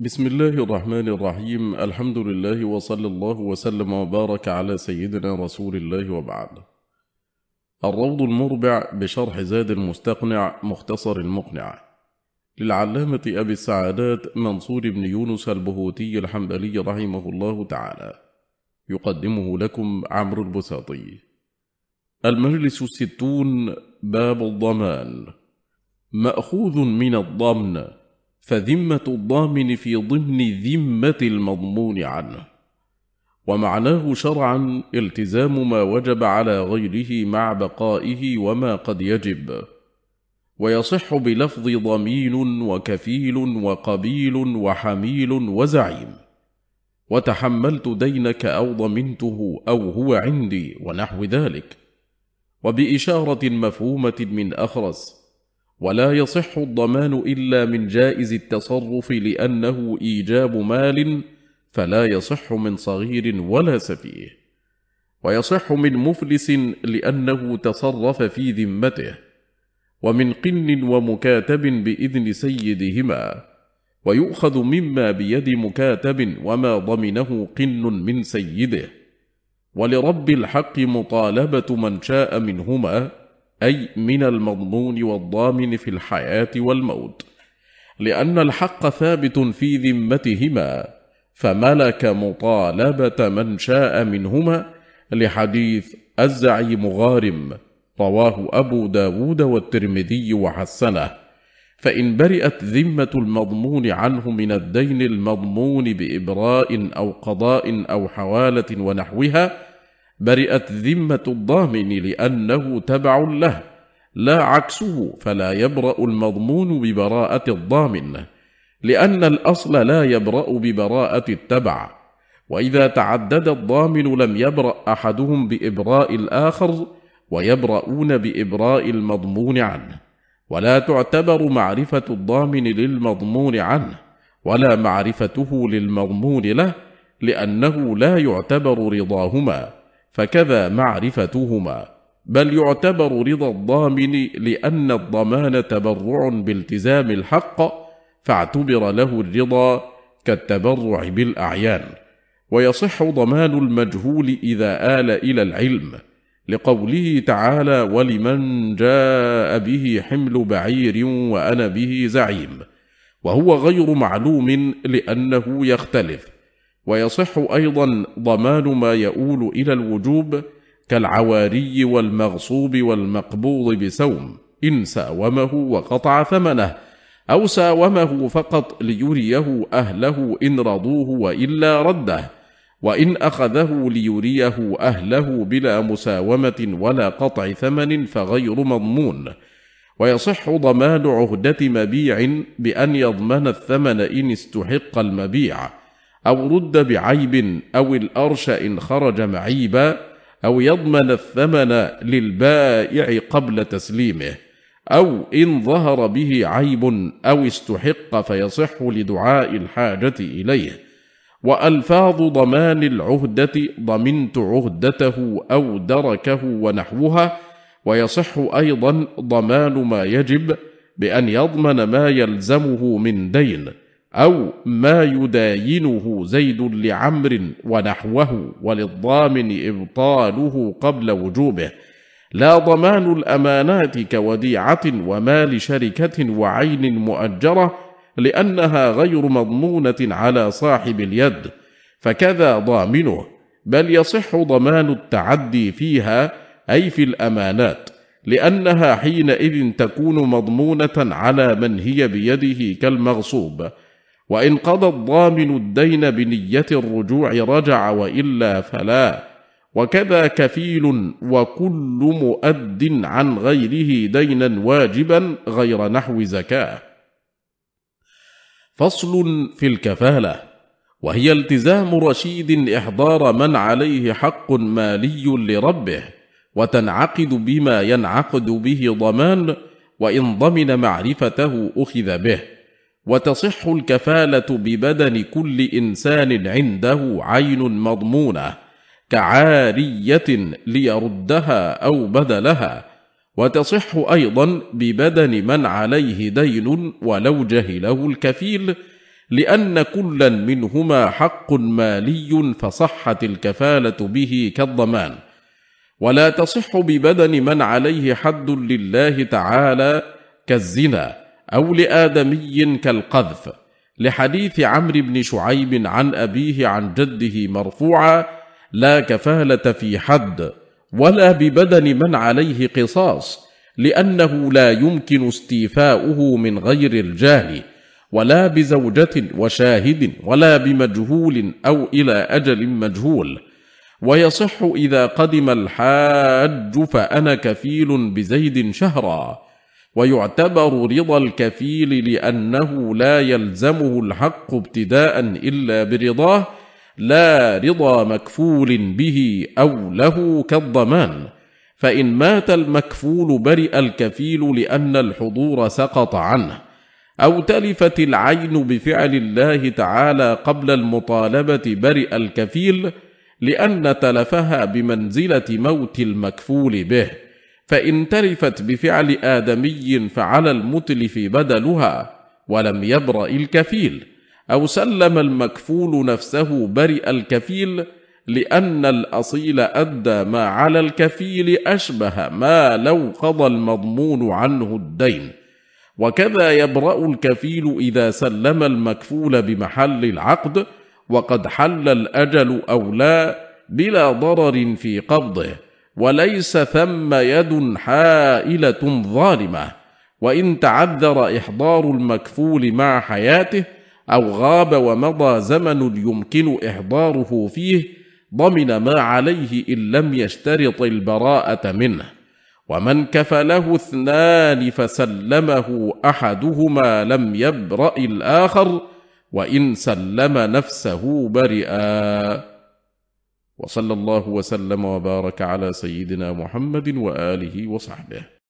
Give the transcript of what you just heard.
بسم الله الرحمن الرحيم. الحمد لله وصلى الله وسلم وبارك على سيدنا رسول الله وبعد. الروض المربع بشرح زاد المستقنع مختصر المقنع للعلامة أبي السعادات منصور بن يونس البهوتي الحنبلي رحمه الله تعالى، يقدمه لكم عمرو البساطي. المجلس 60. باب الضمان. مأخوذ من الضمن، فذمة الضامن في ضمن ذمة المضمون عنه، ومعناه شرعا التزام ما وجب على غيره مع بقائه وما قد يجب، ويصح بلفظ ضمين وكفيل وقبيل وحميل وزعيم، وتحملت دينك أو ضمنته أو هو عندي ونحو ذلك، وبإشارة مفهومة من أخرس. ولا يصح الضمان إلا من جائز التصرف لأنه إيجاب مال، فلا يصح من صغير ولا سفيه. ويصح من مفلس لأنه تصرف في ذمته، ومن قن ومكاتب بإذن سيدهما، ويؤخذ مما بيد مكاتب وما ضمنه قن من سيده. ولرب الحق مطالبة من شاء منهما، أي من المضمون والضامن في الحياة والموت، لأن الحق ثابت في ذمتهما، فملك مطالبة من شاء منهما، لحديث الزعيم غارم رواه أبو داود والترمذي وحسنه. فإن برئت ذمة المضمون عنه من الدين المضمون بإبراء أو قضاء أو حوالة ونحوها، برئت ذمة الضامن لأنه تبع له، لا عكسه، فلا يبرأ المضمون ببراءة الضامن، لأن الأصل لا يبرأ ببراءة التبع. وإذا تعدد الضامن لم يبرأ أحدهم بإبراء الآخر، ويبرؤون بإبراء المضمون عنه، ولا تعتبر معرفة الضامن للمضمون عنه ولا معرفته للمضمون له، لأنه لا يعتبر رضاهما، فكذا معرفتهما، بل يعتبر رضا الضامن، لأن الضمان تبرع بالتزام الحق، فاعتبر له الرضا كالتبرع بالأعيان. ويصح ضمان المجهول إذا آل إلى العلم، لقوله تعالى: ولمن جاء به حمل بعير وأنا به زعيم، وهو غير معلوم لأنه يختلف. ويصح أيضا ضمان ما يؤول إلى الوجوب، كالعواري والمغصوب والمقبوض بسوم، إن ساومه وقطع ثمنه، أو ساومه فقط ليريه أهله إن رضوه وإلا رده، وإن أخذه ليريه أهله بلا مساومة ولا قطع ثمن فغير مضمون. ويصح ضمان عهدة مبيع بأن يضمن الثمن إن استحق المبيع، أو رد بعيب، أو الأرش إن خرج معيبا، أو يضمن الثمن للبائع قبل تسليمه، أو إن ظهر به عيب أو استحق فيصح لدعاء الحاجة إليه. وألفاظ ضمان العهدة: ضمنت عهدته أو دركه ونحوها. ويصح أيضا ضمان ما يجب بأن يضمن ما يلزمه من دين، أو ما يداينه زيد لعمر ونحوه، وللضامن إبطاله قبل وجوبه، لا ضمان الأمانات كوديعة ومال شركة وعين مؤجرة، لأنها غير مضمونة على صاحب اليد، فكذا ضامنه، بل يصح ضمان التعدي فيها، أي في الأمانات، لأنها حينئذ تكون مضمونة على من هي بيده كالمغصوب. وإن قضى الضامن الدين بنية الرجوع رجع، وإلا فلا. وكذا كفيل وكل مؤد عن غيره دينا واجبا غير نحو زكاة. فصل في الكفالة، وهي التزام رشيد إحضار من عليه حق مالي لربه، وتنعقد بما ينعقد به ضمان، وإن ضمن معرفته أخذ به. وتصح الكفالة ببدن كل إنسان عنده عين مضمونة، كعارية ليردها أو بدلها. وتصح أيضا ببدن من عليه دين ولو جهله الكفيل، لأن كلا منهما حق مالي فصحت الكفالة به كالضمان، ولا تصح ببدن من عليه حد لله تعالى كالزنا، أو لآدمي كالقذف، لحديث عمرو بن شعيب عن أبيه عن جده مرفوعا: لا كفالة في حد، ولا ببدن من عليه قصاص، لأنه لا يمكن استيفاؤه من غير الجاهل، ولا بزوجة وشاهد، ولا بمجهول أو إلى أجل مجهول. ويصح إذا قدم الحاج فأنا كفيل بزيد شهرا، ويعتبر رضا الكفيل لأنه لا يلزمه الحق ابتداء إلا برضاه، لا رضا مكفول به أو له كالضمان. فإن مات المكفول برئ الكفيل لأن الحضور سقط عنه، أو تلفت العين بفعل الله تعالى قبل المطالبة برئ الكفيل لأن تلفها بمنزلة موت المكفول به. فإن تلفت بفعل آدمي فعلى المتلف بدلها ولم يبرأ الكفيل، أو سلم المكفول نفسه برئ الكفيل لأن الأصيل أدى ما على الكفيل أشبه ما لو قضى المضمون عنه الدين. وكذا يبرأ الكفيل إذا سلم المكفول بمحل العقد وقد حل الأجل أو لا بلا ضرر في قبضه، وليس ثم يد حائلة ظالمة. وإن تعذر إحضار المكفول مع حياته أو غاب ومضى زمن يمكن إحضاره فيه ضمن ما عليه إن لم يشترط البراءة منه. ومن كفله اثنان فسلمه أحدهما لم يبرأ الآخر، وإن سلم نفسه برئا. وصلى الله وسلم وبارك على سيدنا محمد وآله وصحبه.